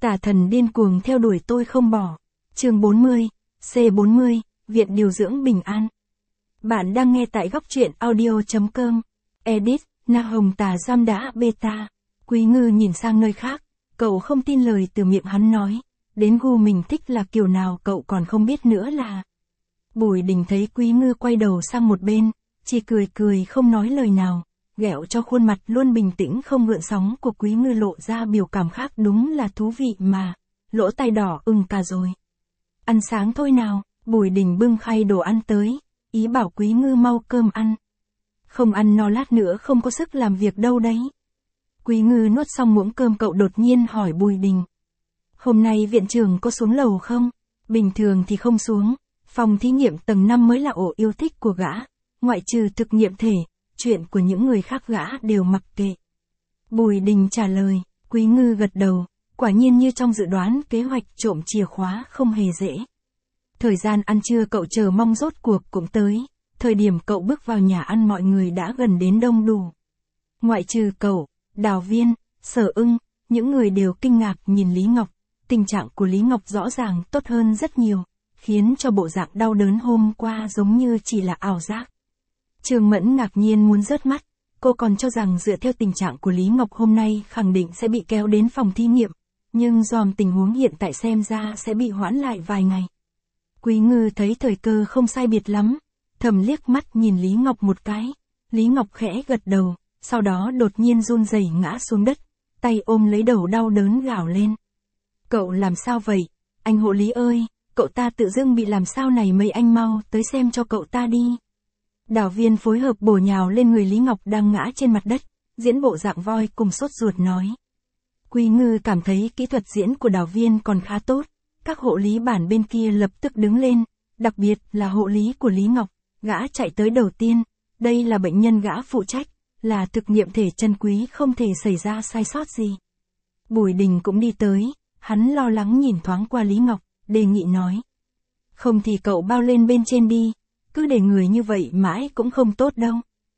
Tà thần điên cuồng theo đuổi tôi không bỏ. Chương 40, C40, Viện Điều dưỡng Bình An. Bạn đang nghe tại góc truyện audio.com. Edit, Na Hồng Tà Giam đã beta. Quý Ngư nhìn sang nơi khác, cậu không tin lời từ miệng hắn nói. Đến gu mình thích là kiểu nào cậu còn không biết nữa là. Bùi Đình thấy Quý Ngư quay đầu sang một bên, chỉ cười cười không nói lời nào, ghẹo cho khuôn mặt luôn bình tĩnh không gợn sóng của Quý Ngư lộ ra biểu cảm khác, đúng là thú vị mà, lỗ tai đỏ ửng cả rồi. Ăn sáng thôi nào, Bùi Đình bưng khay đồ ăn tới, ý bảo Quý Ngư mau cơm ăn. Không ăn no lát nữa không có sức làm việc đâu đấy. Quý Ngư nuốt xong muỗng cơm cậu đột nhiên hỏi Bùi Đình. Hôm nay viện trưởng có xuống lầu không? Bình thường thì không xuống, phòng thí nghiệm tầng 5 mới là ổ yêu thích của gã, ngoại trừ thực nghiệm thể, chuyện của những người khác gã đều mặc kệ. Bùi Đình trả lời, Quý Ngư gật đầu, quả nhiên như trong dự đoán kế hoạch trộm chìa khóa không hề dễ. Thời gian ăn trưa cậu chờ mong rốt cuộc cũng tới, thời điểm cậu bước vào nhà ăn mọi người đã gần đến đông đủ. Ngoại trừ cậu, Đào Viên, Sở Ưng, những người đều kinh ngạc nhìn Lý Ngọc, tình trạng của Lý Ngọc rõ ràng tốt hơn rất nhiều, khiến cho bộ dạng đau đớn hôm qua giống như chỉ là ảo giác. Trương Mẫn ngạc nhiên muốn rớt mắt, cô còn cho rằng dựa theo tình trạng của Lý Ngọc hôm nay khẳng định sẽ bị kéo đến phòng thí nghiệm, nhưng dòm tình huống hiện tại xem ra sẽ bị hoãn lại vài ngày. Quý Ngư thấy thời cơ không sai biệt lắm, thầm liếc mắt nhìn Lý Ngọc một cái, Lý Ngọc khẽ gật đầu, sau đó đột nhiên run rẩy ngã xuống đất, tay ôm lấy đầu đau đớn gào lên. Cậu làm sao vậy? Anh hộ lý ơi, cậu ta tự dưng bị làm sao này, mấy anh mau tới xem cho cậu ta đi. Đào Viên phối hợp bổ nhào lên người Lý Ngọc đang ngã trên mặt đất, diễn bộ dạng voi cùng sốt ruột nói. Quý Ngư cảm thấy kỹ thuật diễn của Đào Viên còn khá tốt, các hộ lý bản bên kia lập tức đứng lên, đặc biệt là hộ lý của Lý Ngọc, gã chạy tới đầu tiên, đây là bệnh nhân gã phụ trách, là thực nghiệm thể chân quý không thể xảy ra sai sót gì. Bùi Đình cũng đi tới, hắn lo lắng nhìn thoáng qua Lý Ngọc, đề nghị nói. Không thì cậu bao lên bên trên đi, cứ để người như vậy mãi cũng không tốt đâu.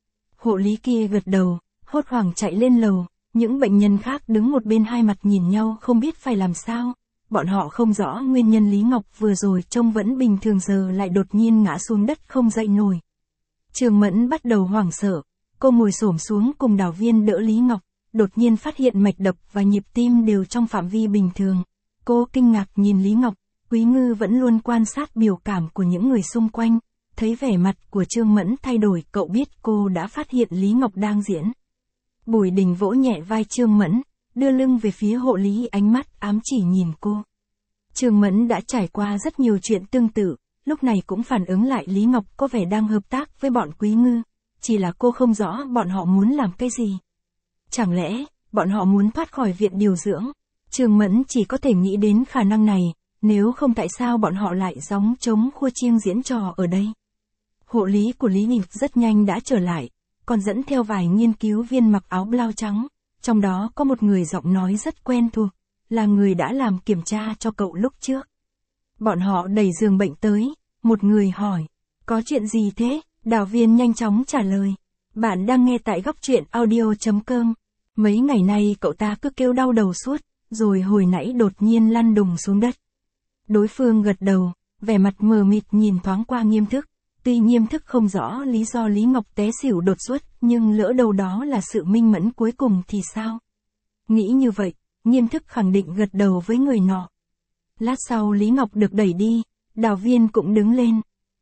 Hộ lý kia gật đầu, hốt hoảng chạy lên lầu, những bệnh nhân khác đứng một bên hai mặt nhìn nhau không biết phải làm sao. Bọn họ không rõ nguyên nhân Lý Ngọc vừa rồi trông vẫn bình thường giờ lại đột nhiên ngã xuống đất không dậy nổi. Trương Mẫn bắt đầu hoảng sợ, cô ngồi xổm xuống cùng Đào Viên đỡ Lý Ngọc, đột nhiên phát hiện mạch đập và nhịp tim đều trong phạm vi bình thường. Cô kinh ngạc nhìn Lý Ngọc, Quý Ngư vẫn luôn quan sát biểu cảm của những người xung quanh, thấy vẻ mặt của Trương Mẫn thay đổi cậu biết cô đã phát hiện Lý Ngọc đang diễn. Bùi Đình vỗ nhẹ vai Trương Mẫn, đưa lưng về phía hộ lý ánh mắt ám chỉ nhìn cô. Trương Mẫn đã trải qua rất nhiều chuyện tương tự, lúc này cũng phản ứng lại Lý Ngọc có vẻ đang hợp tác với bọn Quý Ngư, chỉ là cô không rõ bọn họ muốn làm cái gì. Chẳng lẽ, bọn họ muốn thoát khỏi viện điều dưỡng? Trương Mẫn chỉ có thể nghĩ đến khả năng này, nếu không tại sao bọn họ lại gióng trống khua chiêng diễn trò ở đây. Hộ lý của Lý Ngọc rất nhanh đã trở lại, còn dẫn theo vài nghiên cứu viên mặc áo blau trắng, trong đó có một người giọng nói rất quen thuộc, là người đã làm kiểm tra cho cậu lúc trước. Bọn họ đẩy giường bệnh tới, một người hỏi, có chuyện gì thế? Đào Viên nhanh chóng trả lời, bạn đang nghe tại góc truyện audio.com. Mấy ngày nay cậu ta cứ kêu đau đầu suốt, rồi hồi nãy đột nhiên lăn đùng xuống đất. Đối phương gật đầu, vẻ mặt mờ mịt nhìn thoáng qua Nghiêm Thức, tuy Nghiêm Thức không rõ lý do Lý Ngọc té xỉu đột xuất, nhưng lỡ đâu đó là sự minh mẫn cuối cùng thì sao? Nghĩ như vậy, Nghiêm Thức khẳng định gật đầu với người nọ. Lát sau Lý Ngọc được đẩy đi, Đào Viên cũng đứng lên.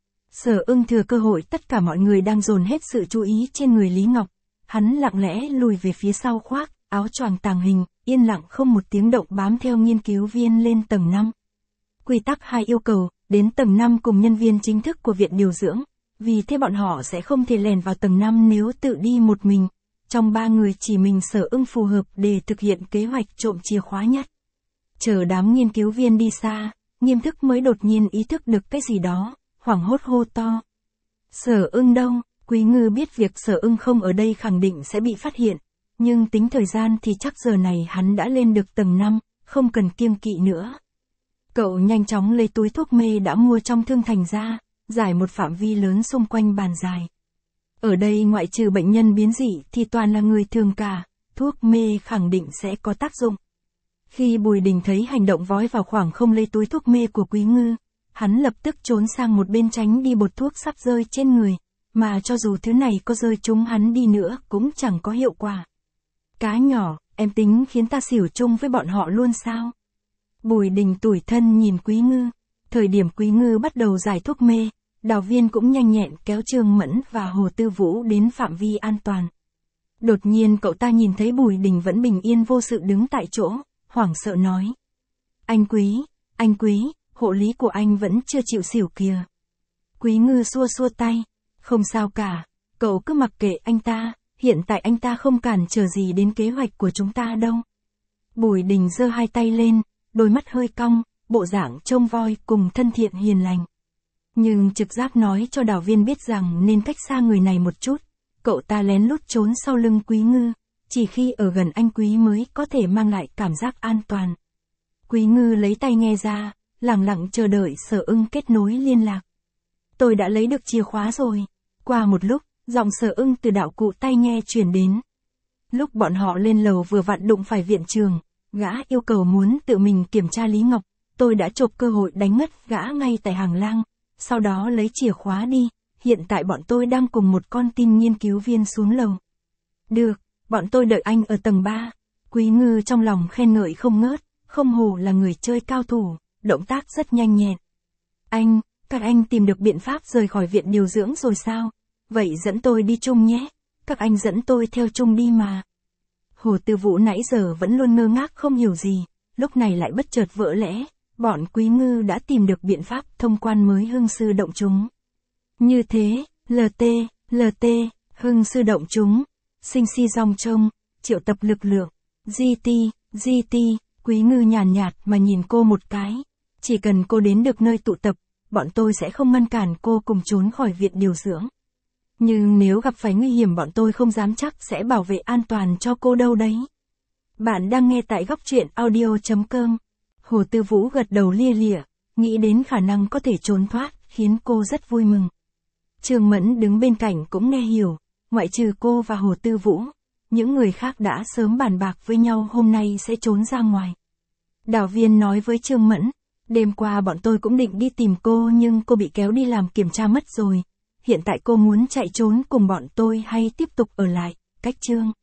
Sở Ưng thừa cơ hội tất cả mọi người đang dồn hết sự chú ý trên người Lý Ngọc. Hắn lặng lẽ lùi về phía sau khoác, áo choàng tàng hình, yên lặng không một tiếng động bám theo nghiên cứu viên lên tầng 5. Quy tắc 2 yêu cầu, đến tầng 5 cùng nhân viên chính thức của viện điều dưỡng, vì thế bọn họ sẽ không thể lèn vào tầng 5 nếu tự đi một mình. Trong 3 người chỉ mình Sở Ưng phù hợp để thực hiện kế hoạch trộm chìa khóa nhất. Chờ đám nghiên cứu viên đi xa, Nghiêm Thức mới đột nhiên ý thức được cái gì đó, hoảng hốt hô to. Sở Ưng đâu? Quý Ngư biết việc Sở Ưng không ở đây khẳng định sẽ bị phát hiện, nhưng tính thời gian thì chắc giờ này hắn đã lên được tầng 5, không cần kiêng kỵ nữa. Cậu nhanh chóng lấy túi thuốc mê đã mua trong thương thành ra, giải một phạm vi lớn xung quanh bàn dài. Ở đây ngoại trừ bệnh nhân biến dị thì toàn là người thường cả, thuốc mê khẳng định sẽ có tác dụng. Khi Bùi Đình thấy hành động vói vào khoảng không lấy túi thuốc mê của Quý Ngư, hắn lập tức trốn sang một bên tránh đi bột thuốc sắp rơi trên người, mà cho dù thứ này có rơi trúng hắn đi nữa cũng chẳng có hiệu quả. Cá nhỏ, em tính khiến ta xỉu chung với bọn họ luôn sao? Bùi Đình tủi thân nhìn Quý Ngư. Thời điểm Quý Ngư bắt đầu giải thuốc mê, Đào Viên cũng nhanh nhẹn kéo Trương Mẫn và Hồ Tư Vũ đến phạm vi an toàn. Đột nhiên cậu ta nhìn thấy Bùi Đình vẫn bình yên vô sự đứng tại chỗ, hoảng sợ nói. Anh Quý, hộ lý của anh vẫn chưa chịu xỉu kìa. Quý Ngư xua xua tay. Không sao cả, cậu cứ mặc kệ anh ta, hiện tại anh ta không cản trở gì đến kế hoạch của chúng ta đâu. Bùi Đình giơ hai tay lên, đôi mắt hơi cong, bộ dạng trông voi cùng thân thiện hiền lành. Nhưng trực giác nói cho Đào Viên biết rằng nên cách xa người này một chút, cậu ta lén lút trốn sau lưng Quý Ngư, chỉ khi ở gần anh Quý mới có thể mang lại cảm giác an toàn. Quý Ngư lấy tai nghe ra, lặng lặng chờ đợi Sở Ưng kết nối liên lạc. Tôi đã lấy được chìa khóa rồi. Qua một lúc, giọng Sở Ưng từ đạo cụ tai nghe truyền đến. Lúc bọn họ lên lầu vừa vặn đụng phải viện trường, gã yêu cầu muốn tự mình kiểm tra Lý Ngọc, tôi đã chộp cơ hội đánh ngất gã ngay tại hàng lang, sau đó lấy chìa khóa đi, hiện tại bọn tôi đang cùng một con tin nghiên cứu viên xuống lầu. Được, bọn tôi đợi anh ở tầng 3. Quý Ngư trong lòng khen ngợi không ngớt, không hổ là người chơi cao thủ, động tác rất nhanh nhẹn. Các anh tìm được biện pháp rời khỏi viện điều dưỡng rồi sao? Vậy dẫn tôi đi chung nhé, các anh dẫn tôi theo chung đi mà. Hồ Tư Vũ nãy giờ vẫn luôn ngơ ngác không hiểu gì, lúc này lại bất chợt vỡ lẽ, bọn Quý Ngư đã tìm được biện pháp thông quan mới hưng sư động chúng. Như thế, LT, hưng sư động chúng, sinh si dòng trông, triệu tập lực lượng, GT, Quý Ngư nhàn nhạt mà nhìn cô một cái, chỉ cần cô đến được nơi tụ tập, bọn tôi sẽ không ngăn cản cô cùng trốn khỏi viện điều dưỡng. Nhưng nếu gặp phải nguy hiểm bọn tôi không dám chắc sẽ bảo vệ an toàn cho cô đâu đấy. Bạn đang nghe tại góc truyện audio.com. Hồ Tư Vũ gật đầu lia lịa, nghĩ đến khả năng có thể trốn thoát, khiến cô rất vui mừng. Trương Mẫn đứng bên cạnh cũng nghe hiểu, ngoại trừ cô và Hồ Tư Vũ, những người khác đã sớm bàn bạc với nhau hôm nay sẽ trốn ra ngoài. Đào Viên nói với Trương Mẫn, đêm qua bọn tôi cũng định đi tìm cô nhưng cô bị kéo đi làm kiểm tra mất rồi. Hiện tại cô muốn chạy trốn cùng bọn tôi hay tiếp tục ở lại, cách Trương